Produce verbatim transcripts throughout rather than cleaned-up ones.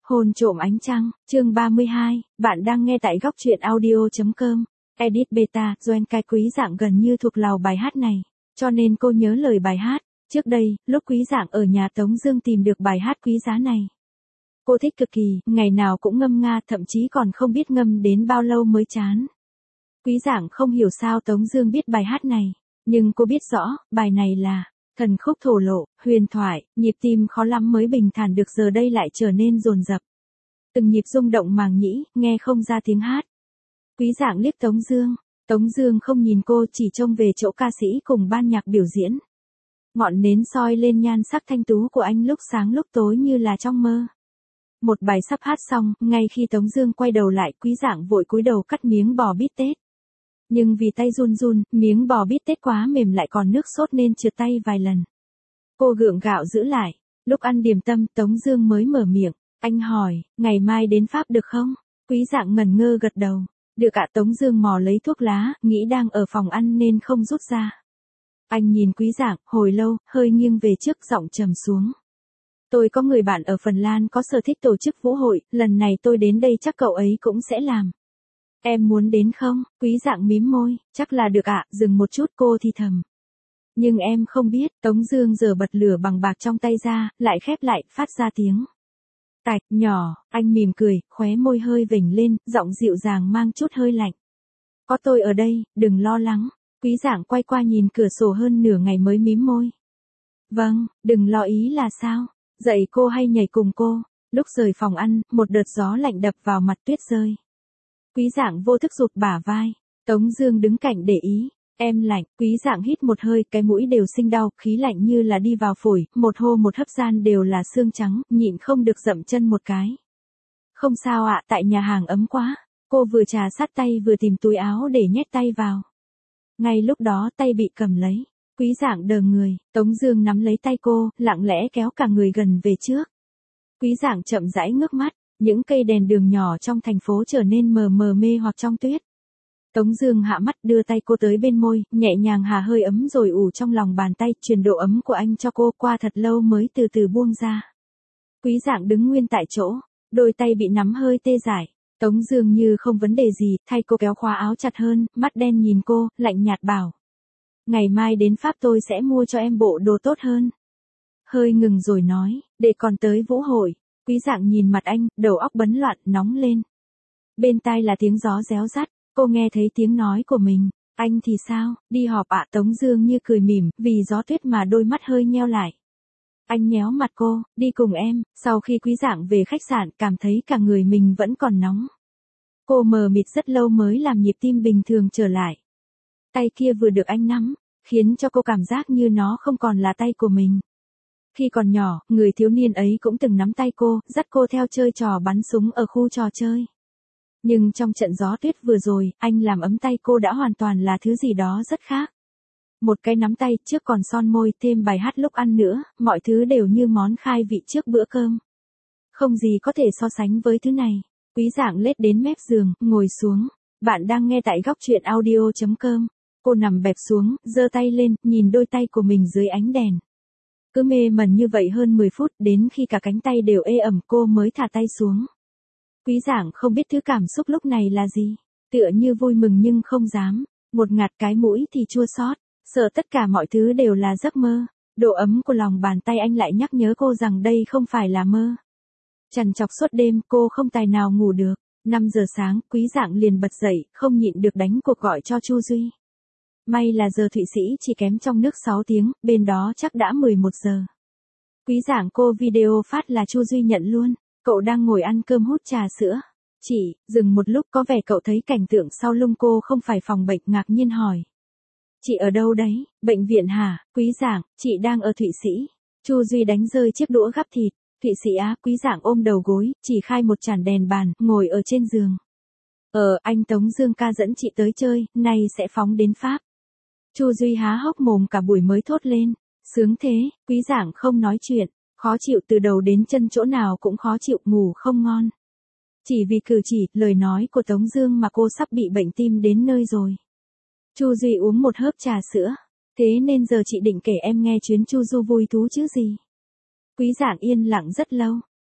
Hôn trộm ánh trăng, chương ba mươi hai, bạn đang nghe tại góc truyện audio.com. Edit beta, Doan Cai Quý Dạng gần như thuộc lầu bài hát này, cho nên cô nhớ lời bài hát. Trước đây, lúc Quý Dạng ở nhà Tống Dương tìm được bài hát quý giá này, cô thích cực kỳ, ngày nào cũng ngâm nga, thậm chí còn không biết ngâm đến bao lâu mới chán. Quý Dạng không hiểu sao Tống Dương biết bài hát này, nhưng cô biết rõ, bài này là thần khúc thổ lộ, huyền thoại, nhịp tim khó lắm mới bình thản được giờ đây lại trở nên dồn dập. Từng nhịp rung động màng nhĩ, nghe không ra tiếng hát. Quý Dạng liếc Tống Dương, Tống Dương không nhìn cô, chỉ trông về chỗ ca sĩ cùng ban nhạc biểu diễn. Ngọn nến soi lên nhan sắc thanh tú của anh lúc sáng lúc tối như là trong mơ. Một bài sắp hát xong, ngay khi Tống Dương quay đầu lại, Quý Dạng vội cúi đầu cắt miếng bò bít tết. Nhưng vì tay run run, miếng bò bít tết quá mềm lại còn nước sốt nên trượt tay vài lần. Cô gượng gạo giữ lại. Lúc ăn điểm tâm, Tống Dương mới mở miệng. Anh hỏi, ngày mai đến Pháp được không? Quý Dạng ngẩn ngơ gật đầu. Được ạ. Tống Dương mò lấy thuốc lá, nghĩ đang ở phòng ăn nên không rút ra. Anh nhìn Quý Dạng, hồi lâu, hơi nghiêng về trước, giọng trầm xuống. Tôi có người bạn ở Phần Lan có sở thích tổ chức vũ hội, lần này tôi đến đây chắc cậu ấy cũng sẽ làm. Em muốn đến không? Quý Dạng mím môi, chắc là được ạ. Dừng một chút, cô thì thầm. Nhưng em không biết. Tống Dương giở bật lửa bằng bạc trong tay ra, lại khép lại, phát ra tiếng tạch nhỏ. Anh mỉm cười, khóe môi hơi vểnh lên, giọng dịu dàng mang chút hơi lạnh. Có tôi ở đây, đừng lo lắng. Quý Dạng quay qua nhìn cửa sổ hơn nửa ngày mới mím môi. Vâng, đừng lo ý là sao? Dạy cô hay nhảy cùng cô? Lúc rời phòng ăn, một đợt gió lạnh đập vào mặt, tuyết rơi. Quý Dạng vô thức rụt bả vai. Tống Dương đứng cạnh để ý. Em lạnh. Quý Dạng hít một hơi, cái mũi đều sinh đau, khí lạnh như là đi vào phổi, một hô một hấp gian đều là xương trắng, nhịn không được dậm chân một cái. Không sao ạ, tại nhà hàng ấm quá. Cô vừa trà sát tay vừa tìm túi áo để nhét tay vào. Ngay lúc đó tay bị cầm lấy. Quý Dạng đờ người, Tống Dương nắm lấy tay cô, lặng lẽ kéo cả người gần về trước. Quý Dạng chậm rãi ngước mắt. Những cây đèn đường nhỏ trong thành phố trở nên mờ mờ mê hoặc trong tuyết. Tống Dương hạ mắt, đưa tay cô tới bên môi, nhẹ nhàng hà hơi ấm rồi ủ trong lòng bàn tay, truyền độ ấm của anh cho cô, qua thật lâu mới từ từ buông ra. Quý Dạng đứng nguyên tại chỗ, đôi tay bị nắm hơi tê dại. Tống Dương như không vấn đề gì, thay cô kéo khóa áo chặt hơn, mắt đen nhìn cô, lạnh nhạt bảo. Ngày mai đến Pháp tôi sẽ mua cho em bộ đồ tốt hơn. Hơi ngừng rồi nói, để còn tới vũ hội. Quý Dạng nhìn mặt anh, đầu óc bấn loạn, nóng lên. Bên tai là tiếng gió réo rắt, cô nghe thấy tiếng nói của mình. Anh thì sao, đi họp ạ? Tống Dương như cười mỉm, vì gió tuyết mà đôi mắt hơi nheo lại. Anh nhéo mặt cô, đi cùng em. Sau khi Quý Dạng về khách sạn, cảm thấy cả người mình vẫn còn nóng. Cô mờ mịt rất lâu mới làm nhịp tim bình thường trở lại. Tay kia vừa được anh nắm, khiến cho cô cảm giác như nó không còn là tay của mình. Khi còn nhỏ, người thiếu niên ấy cũng từng nắm tay cô, dắt cô theo chơi trò bắn súng ở khu trò chơi. Nhưng trong trận gió tuyết vừa rồi, anh làm ấm tay cô đã hoàn toàn là thứ gì đó rất khác. Một cái nắm tay, trước còn son môi, thêm bài hát lúc ăn nữa, mọi thứ đều như món khai vị trước bữa cơm. Không gì có thể so sánh với thứ này. Quý Dạng lết đến mép giường, ngồi xuống. Bạn đang nghe tại góc truyện audio.com. Cô nằm bẹp xuống, giơ tay lên, nhìn đôi tay của mình dưới ánh đèn. Cứ mê mẩn như vậy hơn mười phút, đến khi cả cánh tay đều ê ẩm cô mới thả tay xuống. Quý Dạng không biết thứ cảm xúc lúc này là gì. Tựa như vui mừng nhưng không dám. Một ngạt cái mũi thì chua xót. Sợ tất cả mọi thứ đều là giấc mơ. Độ ấm của lòng bàn tay anh lại nhắc nhớ cô rằng đây không phải là mơ. Trằn trọc suốt đêm, cô không tài nào ngủ được. năm giờ sáng, Quý Dạng liền bật dậy, không nhịn được đánh cuộc gọi cho Chu Duy. May là giờ Thụy Sĩ chỉ kém trong nước sáu tiếng, bên đó chắc đã mười một giờ. Quý Dạng cô video phát là Chu Duy nhận luôn. Cậu đang ngồi ăn cơm hút trà sữa. Chị, dừng một lúc, có vẻ cậu thấy cảnh tượng sau lưng cô không phải phòng bệnh, ngạc nhiên hỏi. Chị ở đâu đấy? Bệnh viện hả? Quý Dạng, chị đang ở Thụy Sĩ. Chu Duy đánh rơi chiếc đũa gắp thịt. Thụy Sĩ á? Quý Dạng ôm đầu gối, chỉ khai một chản đèn bàn, ngồi ở trên giường. Ờ, anh Tống Dương ca dẫn chị tới chơi, nay sẽ phóng đến Pháp. Chu Duy há hốc mồm cả buổi mới thốt lên. Sướng thế. Quý Dạng không nói chuyện. Khó chịu từ đầu đến chân, chỗ nào cũng khó chịu, ngủ không ngon. Chỉ vì cử chỉ, lời nói của Tống Dương mà cô sắp bị bệnh tim đến nơi rồi. Chu Duy uống một hớp trà sữa. Thế nên giờ chị định kể em nghe chuyến chu du vui thú chứ gì. Quý Dạng yên lặng rất lâu.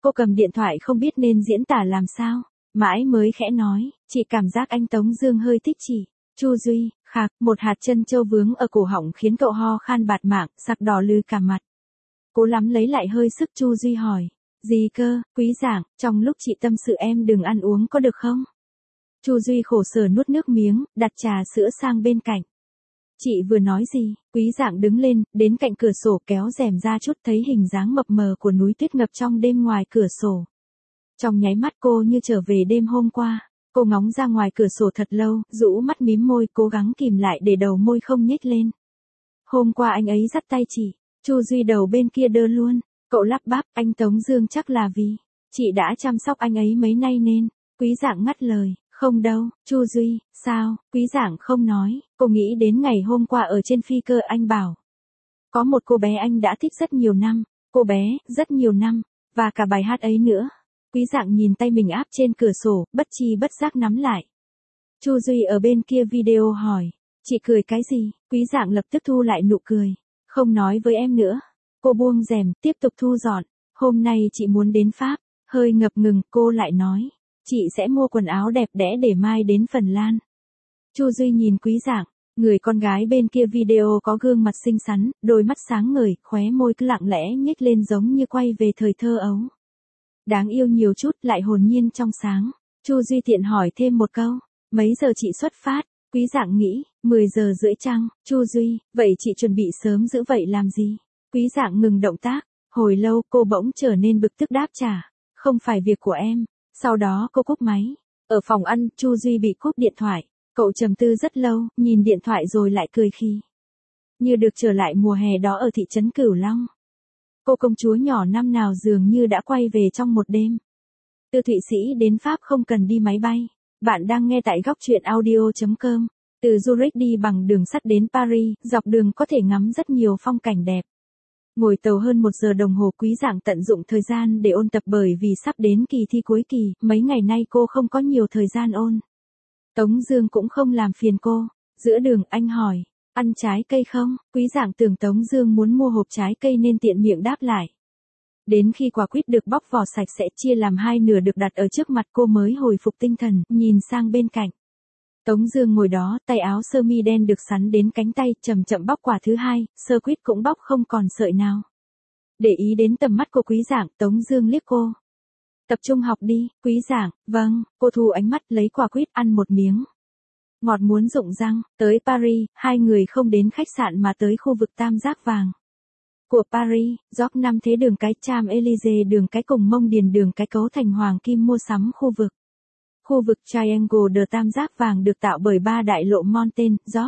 Cô cầm điện thoại không biết nên diễn tả làm sao, mãi mới khẽ nói, chị cảm giác anh Tống Dương hơi thích chị. Chu Duy, khạc, một hạt chân châu vướng ở cổ họng khiến cậu ho khan bạt mạng, sặc đỏ lừ cả mặt. Cố lắm lấy lại hơi sức, Chu Duy hỏi, gì cơ, Quý Giảng, trong lúc chị tâm sự em đừng ăn uống có được không? Chu Duy khổ sở nuốt nước miếng, đặt trà sữa sang bên cạnh. Chị vừa nói gì? Quý Giảng đứng lên, đến cạnh cửa sổ kéo rèm ra chút, thấy hình dáng mập mờ của núi tuyết ngập trong đêm ngoài cửa sổ. Trong nháy mắt cô như trở về đêm hôm qua. Cô ngóng ra ngoài cửa sổ thật lâu, rũ mắt mím môi, cố gắng kìm lại để đầu môi không nhếch lên. Hôm qua anh ấy dắt tay chị. Chu Duy đầu bên kia đơ luôn. Cậu lắp bắp, anh Tống Dương chắc là vì chị đã chăm sóc anh ấy mấy nay nên. Quý Giảng ngắt lời, không đâu. Chu Duy, sao? Quý Giảng không nói. Cô nghĩ đến ngày hôm qua ở trên phi cơ anh bảo có một cô bé anh đã thích rất nhiều năm. Cô bé, rất nhiều năm. Và cả bài hát ấy nữa. Quý Giảng nhìn tay mình áp trên cửa sổ, bất chi bất giác nắm lại. Chu Duy ở bên kia video hỏi, chị cười cái gì? Quý Giảng lập tức thu lại nụ cười. Không nói với em nữa. Cô buông rèm, tiếp tục thu dọn. Hôm nay chị muốn đến Pháp. Hơi ngập ngừng, cô lại nói, chị sẽ mua quần áo đẹp đẽ để mai đến Phần Lan. Chu Duy nhìn Quý Giảng, người con gái bên kia video có gương mặt xinh xắn, đôi mắt sáng ngời, khóe môi cứ lặng lẽ nhếch lên giống như quay về thời thơ ấu. Đáng yêu nhiều chút, lại hồn nhiên trong sáng. Chu Duy tiện hỏi thêm một câu, mấy giờ chị xuất phát? Quý Giảng nghĩ, mười giờ rưỡi chăng? Chu Duy, vậy chị chuẩn bị sớm dữ vậy làm gì? Quý Giảng ngừng động tác, hồi lâu cô bỗng trở nên bực tức đáp trả, không phải việc của em. Sau đó cô cúp máy. Ở phòng ăn, Chu Duy bị cúp điện thoại. Cậu trầm tư rất lâu, nhìn điện thoại rồi lại cười khi như được trở lại mùa hè đó ở thị trấn Cửu Long. Cô công chúa nhỏ năm nào dường như đã quay về trong một đêm. Từ Thụy Sĩ đến Pháp không cần đi máy bay. Bạn đang nghe tại góc truyện audio chấm com. Từ Zurich đi bằng đường sắt đến Paris, dọc đường có thể ngắm rất nhiều phong cảnh đẹp. Ngồi tàu hơn một giờ đồng hồ, Quý Giảng tận dụng thời gian để ôn tập bởi vì sắp đến kỳ thi cuối kỳ, mấy ngày nay cô không có nhiều thời gian ôn. Tống Dương cũng không làm phiền cô. Giữa đường anh hỏi, ăn trái cây không? Quý Giảng tưởng Tống Dương muốn mua hộp trái cây nên tiện miệng đáp lại. Đến khi quả quýt được bóc vỏ sạch sẽ chia làm hai nửa được đặt ở trước mặt cô mới hồi phục tinh thần, nhìn sang bên cạnh. Tống Dương ngồi đó, tay áo sơ mi đen được sắn đến cánh tay, chậm chậm bóc quả thứ hai, sơ quýt cũng bóc không còn sợi nào. Để ý đến tầm mắt của Quý Giảng, Tống Dương liếc cô. Tập trung học đi, Quý Giảng. Vâng. Cô thu ánh mắt lấy quả quýt ăn một miếng. Ngọt muốn rụng răng. Tới Paris, hai người không đến khách sạn mà tới khu vực tam giác vàng của Paris, dọc năm thế đường cái, Champs-Élysées đường cái cùng Mông Điền đường cái cấu thành hoàng kim mua sắm khu vực. Khu vực Triangle de tam giác vàng được tạo bởi ba đại lộ Montaigne, Dọc,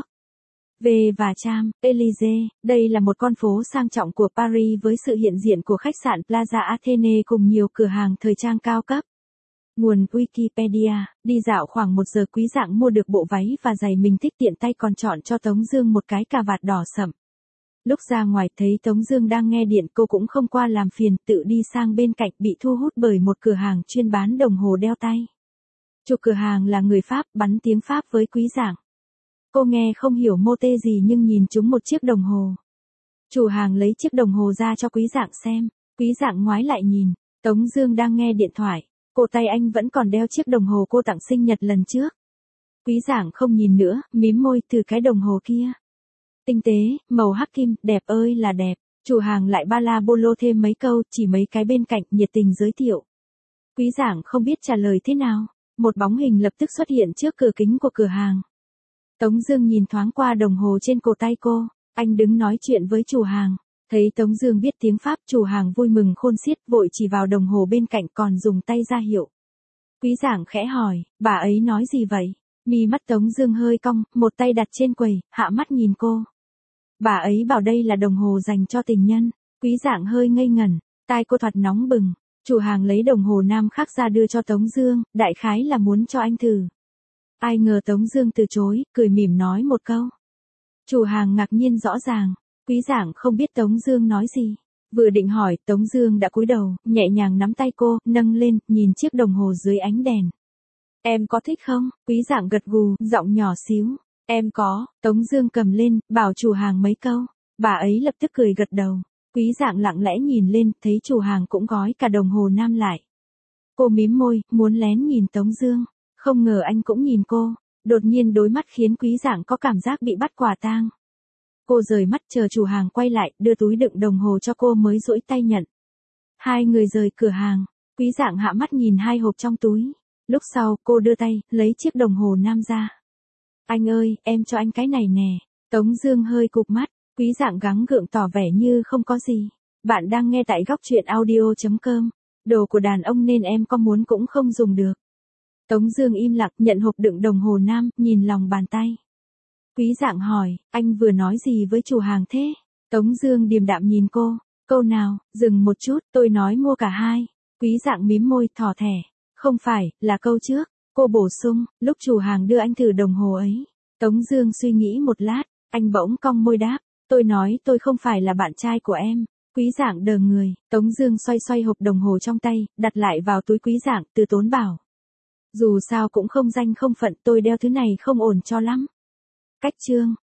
V và Champs-Élysées. Đây là một con phố sang trọng của Paris với sự hiện diện của khách sạn Plaza Athene cùng nhiều cửa hàng thời trang cao cấp. Nguồn Wikipedia, đi dạo khoảng một giờ, Quý Giảng mua được bộ váy và giày mình thích, tiện tay còn chọn cho Tống Dương một cái cà vạt đỏ sẫm. Lúc ra ngoài thấy Tống Dương đang nghe điện, cô cũng không qua làm phiền, tự đi sang bên cạnh, bị thu hút bởi một cửa hàng chuyên bán đồng hồ đeo tay. Chủ cửa hàng là người Pháp, bắn tiếng Pháp với Quý Giảng. Cô nghe không hiểu mô tê gì nhưng nhìn trúng một chiếc đồng hồ. Chủ hàng lấy chiếc đồng hồ ra cho Quý Giảng xem. Quý Giảng ngoái lại nhìn, Tống Dương đang nghe điện thoại. Cổ tay anh vẫn còn đeo chiếc đồng hồ cô tặng sinh nhật lần trước. Quý Giảng không nhìn nữa, mím môi, từ cái đồng hồ kia. Tinh tế, màu hắc kim, đẹp ơi là đẹp. Chủ hàng lại ba la bô lô thêm mấy câu, chỉ mấy cái bên cạnh, nhiệt tình giới thiệu. Quý Giảng không biết trả lời thế nào. Một bóng hình lập tức xuất hiện trước cửa kính của cửa hàng. Tống Dương nhìn thoáng qua đồng hồ trên cổ tay cô. Anh đứng nói chuyện với chủ hàng. Thấy Tống Dương biết tiếng Pháp, chủ hàng vui mừng khôn xiết, vội chỉ vào đồng hồ bên cạnh còn dùng tay ra hiệu. Quý Giảng khẽ hỏi, bà ấy nói gì vậy? Mi mắt Tống Dương hơi cong, một tay đặt trên quầy, hạ mắt nhìn cô. Bà ấy bảo đây là đồng hồ dành cho tình nhân. Quý Giảng hơi ngây ngẩn, tai cô thoạt nóng bừng. Chủ hàng lấy đồng hồ nam khác ra đưa cho Tống Dương, đại khái là muốn cho anh thử. Ai ngờ Tống Dương từ chối, cười mỉm nói một câu. Chủ hàng ngạc nhiên rõ ràng. Quý Giảng không biết Tống Dương nói gì. Vừa định hỏi, Tống Dương đã cúi đầu, nhẹ nhàng nắm tay cô, nâng lên, nhìn chiếc đồng hồ dưới ánh đèn. Em có thích không? Quý Giảng gật gù, giọng nhỏ xíu. Em có. Tống Dương cầm lên, bảo chủ hàng mấy câu. Bà ấy lập tức cười gật đầu. Quý Dạng lặng lẽ nhìn lên, thấy chủ hàng cũng gói cả đồng hồ nam lại. Cô mím môi, muốn lén nhìn Tống Dương, không ngờ anh cũng nhìn cô, đột nhiên đối mắt khiến Quý Dạng có cảm giác bị bắt quả tang. Cô rời mắt chờ chủ hàng quay lại, đưa túi đựng đồng hồ cho cô mới duỗi tay nhận. Hai người rời cửa hàng, Quý Dạng hạ mắt nhìn hai hộp trong túi. Lúc sau, cô đưa tay, lấy chiếc đồng hồ nam ra. Anh ơi, em cho anh cái này nè. Tống Dương hơi cụp mắt, Quý Dạng gắng gượng tỏ vẻ như không có gì. Bạn đang nghe tại góc truyện audio chấm com. Đồ của đàn ông nên em có muốn cũng không dùng được. Tống Dương im lặng nhận hộp đựng đồng hồ nam, nhìn lòng bàn tay. Quý Dạng hỏi, anh vừa nói gì với chủ hàng thế? Tống Dương điềm đạm nhìn cô, câu nào, dừng một chút, tôi nói mua cả hai. Quý Dạng mím môi, thỏ thẻ, không phải, là câu trước. Cô bổ sung, lúc chủ hàng đưa anh thử đồng hồ ấy. Tống Dương suy nghĩ một lát, anh bỗng cong môi đáp, tôi nói tôi không phải là bạn trai của em. Quý Dạng đờ người, Tống Dương xoay xoay hộp đồng hồ trong tay, đặt lại vào túi Quý Dạng, từ tốn bảo. Dù sao cũng không danh không phận, tôi đeo thứ này không ổn cho lắm. Cách chương